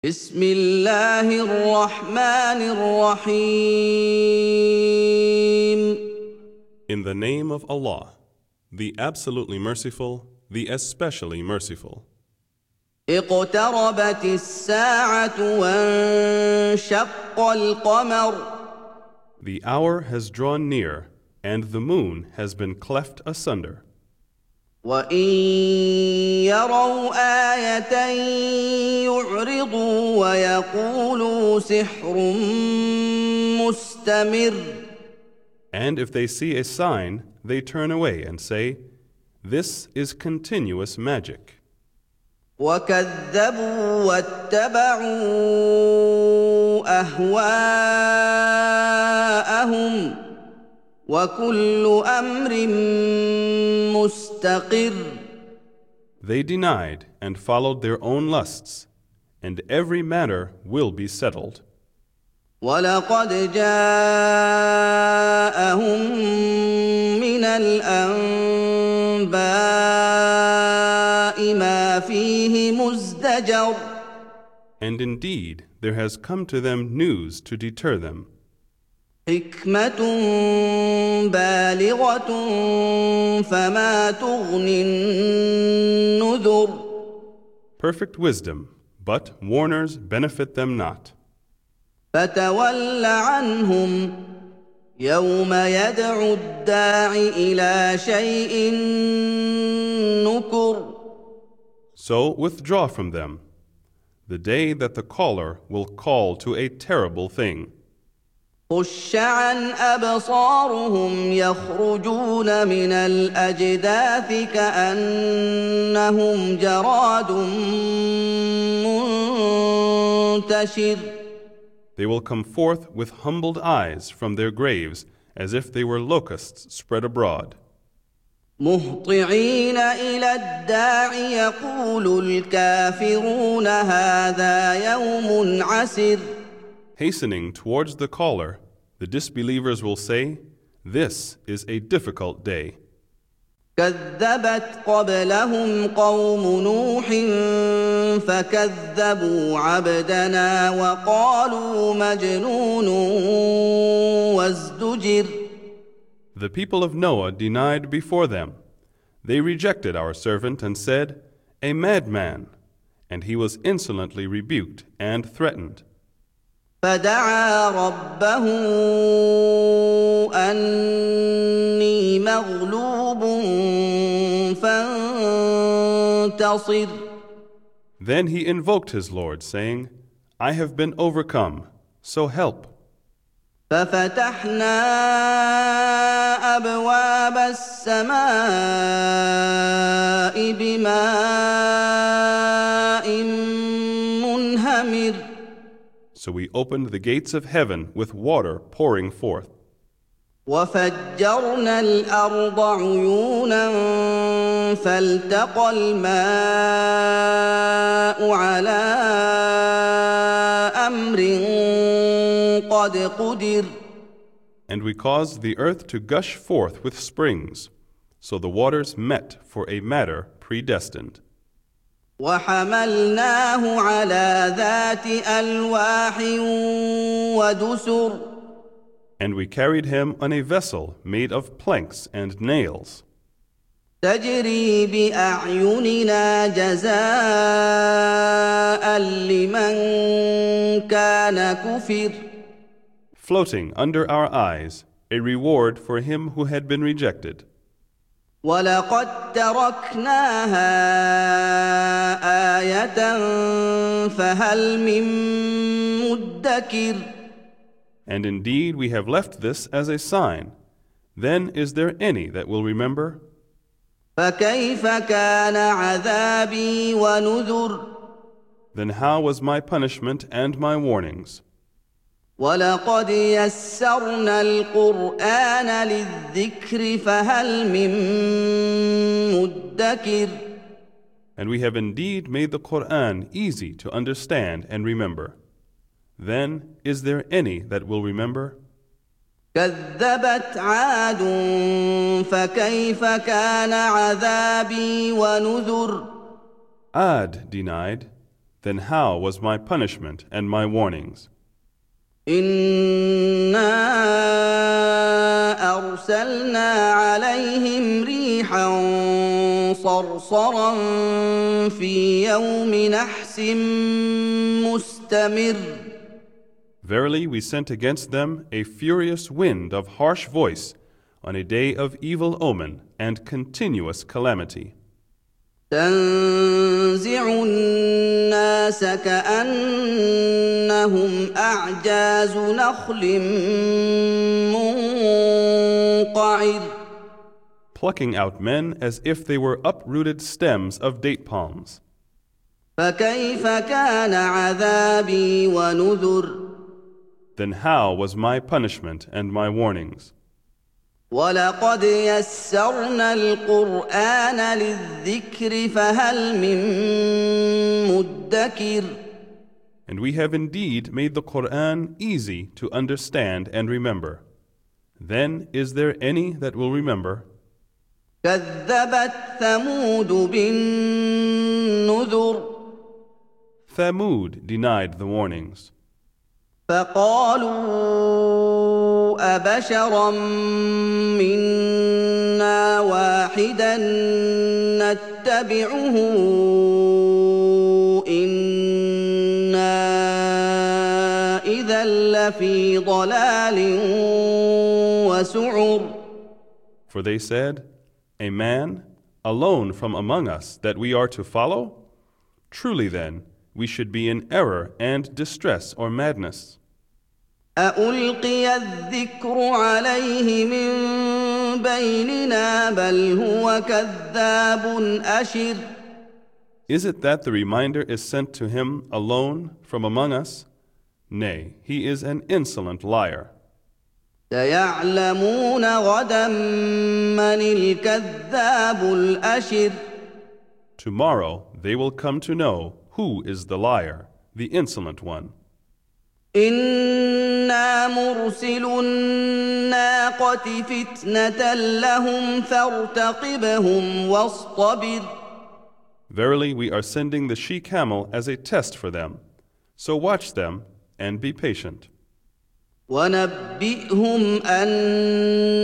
بسم الله الرحمن الرحيم. In the name of Allah, the absolutely merciful, the especially merciful. اقتربت الساعة وانشق القمر. The hour has drawn near, and the moon has been cleft asunder. وإن يروا آية يعرضوا ويقولوا سحر مستمر. And if they see a sign, they turn away and say, "This is continuous magic." وكذبوا واتبعوا أهواءهم وكل أمر مستقر. They denied and followed their own lusts, and every matter will be settled. ولقد جاءهم من الأنباء ما فيه مزدجر. And indeed, there has come to them news to deter them. حكمة بالغة فما تغني النذر. Perfect wisdom, but warners benefit them not. فتول عنهم يوم يدعو الداع إلى شيء نكر. So withdraw from them, the day that the caller will call to a terrible thing. خش عن أبصارهم يخرجون من الأجداث كأنهم جراد منتشر. They will come forth with humbled eyes from their graves as if they were locusts spread abroad. مهطعين إلى الداع يقول الكافرون هذا يوم عسر. Hastening towards the caller, the disbelievers will say, "This is a difficult day." كذبت قبلهم قوم نوح فكذبوا عبدنا وقالوا مجنون وازدجر. The people of Noah denied before them. They rejected our servant and said, "A madman," and he was insolently rebuked and threatened. فدعا ربه أني مغلوب فانتصر. Then he invoked his Lord, saying, "I have been overcome, so help." ففتحنا أبواب السماء بماء منهمر. So we opened the gates of heaven with water pouring forth. وفجرنا الأرض عيونا فالتقى الماء على أمر قد قدر. And we caused the earth to gush forth with springs, so the waters met for a matter predestined. وحملناه على ذات ألواح ودسر. And we carried him on a vessel made of planks and nails, تجري بأعيننا جزاء لمن كان كفر. floating under our eyes, a reward for him who had been rejected. ولقد تركناها آية فهل من مدكر. And indeed we have left this as a sign. Then is there any that will remember? فكيف كان عذابي ونذر. Then how was my punishment and my warnings? ولقد يسرنا القرآن للذكر فهل من مدكر. And we have indeed made the Quran easy to understand and remember. Then is there any that will remember? كذبت عاد فكيف كان عذابي ونذر. Ad denied, Then how was my punishment and my warnings? إنا أرسلنا عليهم ريحا صرصرا في يوم نحس مستمر. Verily, we sent against them a furious wind of harsh voice on a day of evil omen and continuous calamity. تنزع الناس كأنهم أعجاز نخل منقعر. Plucking out men as if they were uprooted stems of date palms. فكيف كان عذابي ونذر. Then how was my punishment and my warnings? ولقد يسرنا القرآن للذكر فهل من مدكر. And we have indeed made the Quran easy to understand and remember. Then is there any that will remember? كذبت ثمود بالنذر. Thamud denied the warnings. فقالوا أبشرا منا واحدا نتبعه إنا إذا لفي ضلال وسعر. For they said, a man alone from among us that we are to follow? Truly then, we should be in error and distress or madness. أألقي الذكر عليه من بيننا بل هو كذاب أشر. Is it that the reminder is sent to him alone from among us? Nay, he is an insolent liar. سيعلمون غدا من الكذاب الأشر. Tomorrow they will come to know who is the liar, the insolent one. إنا مرسل الناقة فتنة لهم فارتقبهم واصطبر. Verily, we are sending the she-camel as a test for them. So watch them and be patient. ونبئهم أن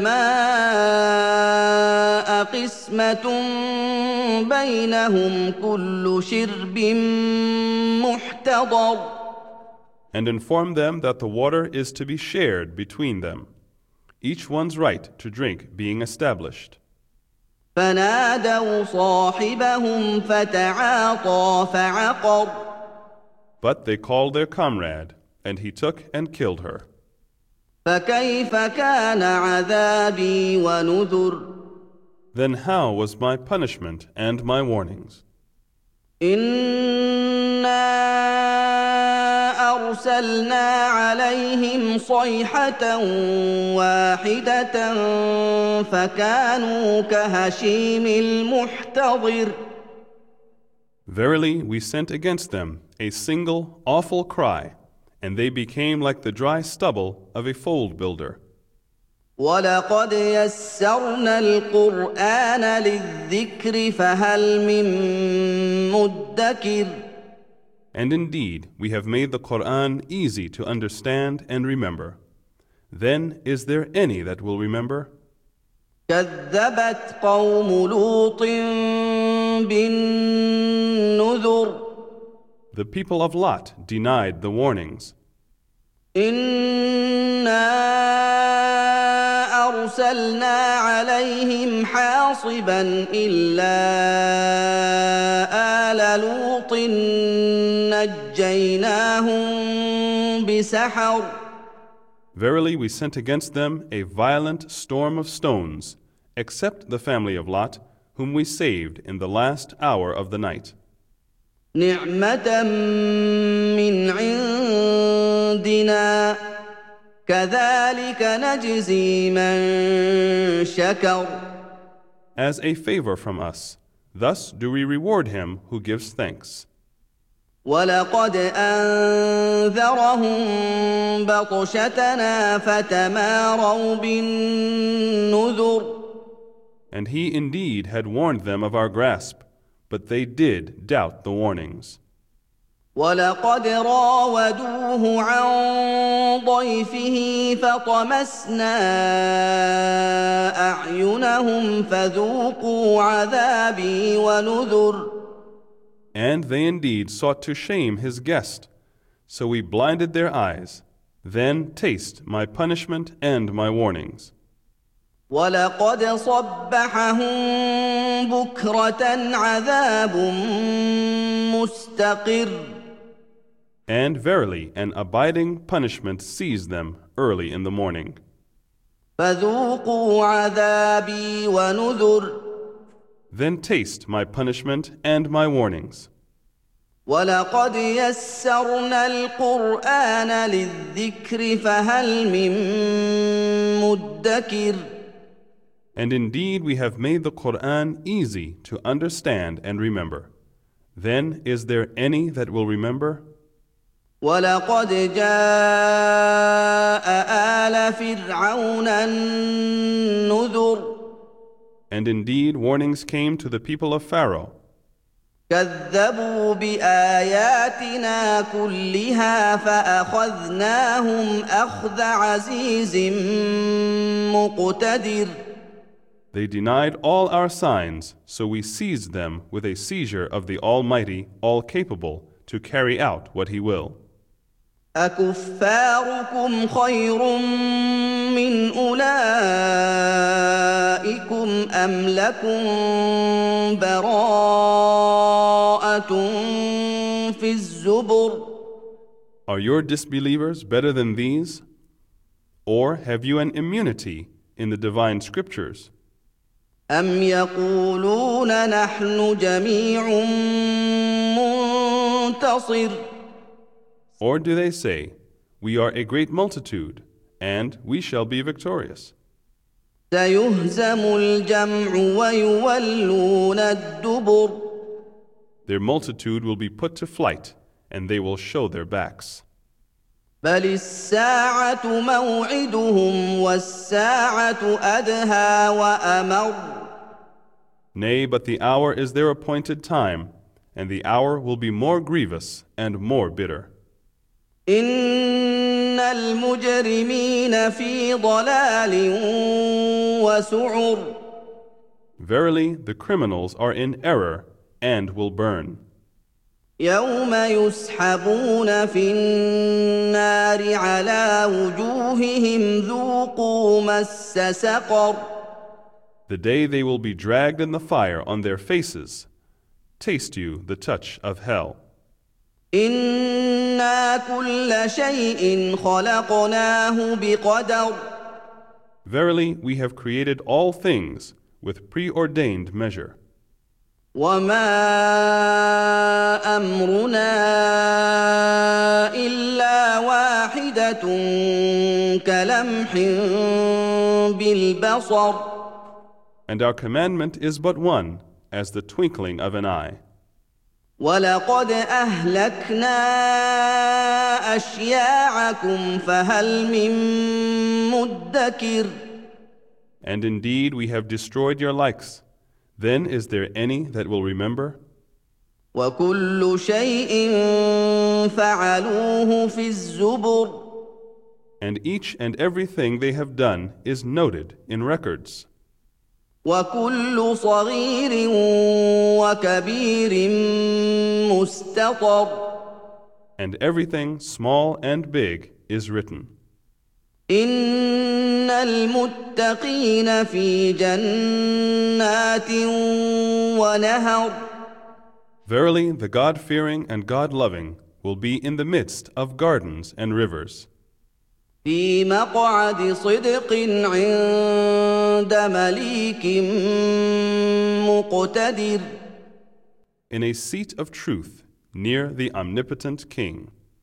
الماء قسمة بينهم كل شرب محتضر. And inform them that the water is to be shared between them, each one's right to drink being established. فنادوا صاحبهم فتعاطى فعقر. But they called their comrade, and he took and killed her. فكيف كان عذابي ونذر. Then how was my punishment and my warnings? أرسلنا عليهم صيحة واحدة فكانوا كهشيم المحتضر. Verily, we sent against them a single awful cry, and they became like the dry stubble of a fold builder. ولقد يسرنا القرآن للذكر فهل من مدكر. And indeed, we have made the Quran easy to understand and remember. Then is there any that will remember? كذبت قوم لوط بالنذر. The people of Lot denied the warnings. إنا أرسلنا عليهم حاصبا إلا آل لوط نجيناهم بسحر. Verily, we sent against them a violent storm of stones, except the family of Lot, whom we saved in the last hour of the night. نعمة من عندنا كذلك نجزي من شكر. As a favor from us, thus do we reward him who gives thanks. ولقد أنذرهم بطشتنا فتماروا بالنذر. And he indeed had warned them of our grasp, but they did doubt the warnings. ولقد راودوه عن ضيفه فطمسنا أعينهم فذوقوا عذابي ونذر. And they indeed sought to shame his guest, so we blinded their eyes. Then taste my punishment and my warnings. ولقد صبحهم بكرة عذاب مستقر. And verily, an abiding punishment seized them early in the morning. فذوقوا عذابي ونذر. Then taste my punishment and my warnings. ولقد يسرنا القرآن للذكر فهل من مدكر. And indeed we have made the Quran easy to understand and remember. Then is there any that will remember? ولقد جاء آل فرعون النذر. And indeed warnings came to the people of Pharaoh. كذبوا بآياتنا كلها فأخذناهم أخذ عزيز مقتدر. They denied all our signs, so we seized them with a seizure of the Almighty, all-capable, to carry out what He will. أكفاركم خير من أولئكم أم لكم براءة في الزبر. Are your disbelievers better than these? Or have you an immunity in the divine scriptures? أم يقولون نحن جميع منتصر. Or do they say, we are a great multitude, and we shall be victorious? سيهزم الجمع ويولون الدبر. Their multitude will be put to flight, and they will show their backs. بل الساعة موعدهم والساعة أدهى وأمر. Nay, but the hour is their appointed time, and the hour will be more grievous and more bitter. إن المجرمين في ضلال وسعر. Verily, the criminals are in error and will burn. يوم يسحبون في النار على وجوههم ذوقوا مس سقر. The day they will be dragged in the fire on their faces. Taste you the touch of hell. إنا كل شيء خلقناه بقدر. Verily, we have created all things with preordained measure. وما أمرنا إلا واحدة كلمح بالبصر. And our commandment is but one, as the twinkling of an eye. ولقد أهلكنا أشياعكم فهل من مدكر. And indeed we have destroyed your likes. Then is there any that will remember? وكل شيء فعلوه في الزبر. And each and everything they have done is noted in records. وكل صغير وكبير مستطر. And everything small and big is written. إن المتقين في جنات ونهر. Verily, the God-fearing and God-loving will be in the midst of gardens and rivers. في مقعد صدق عند مليك مقتدر. In a seat of truth near the omnipotent King.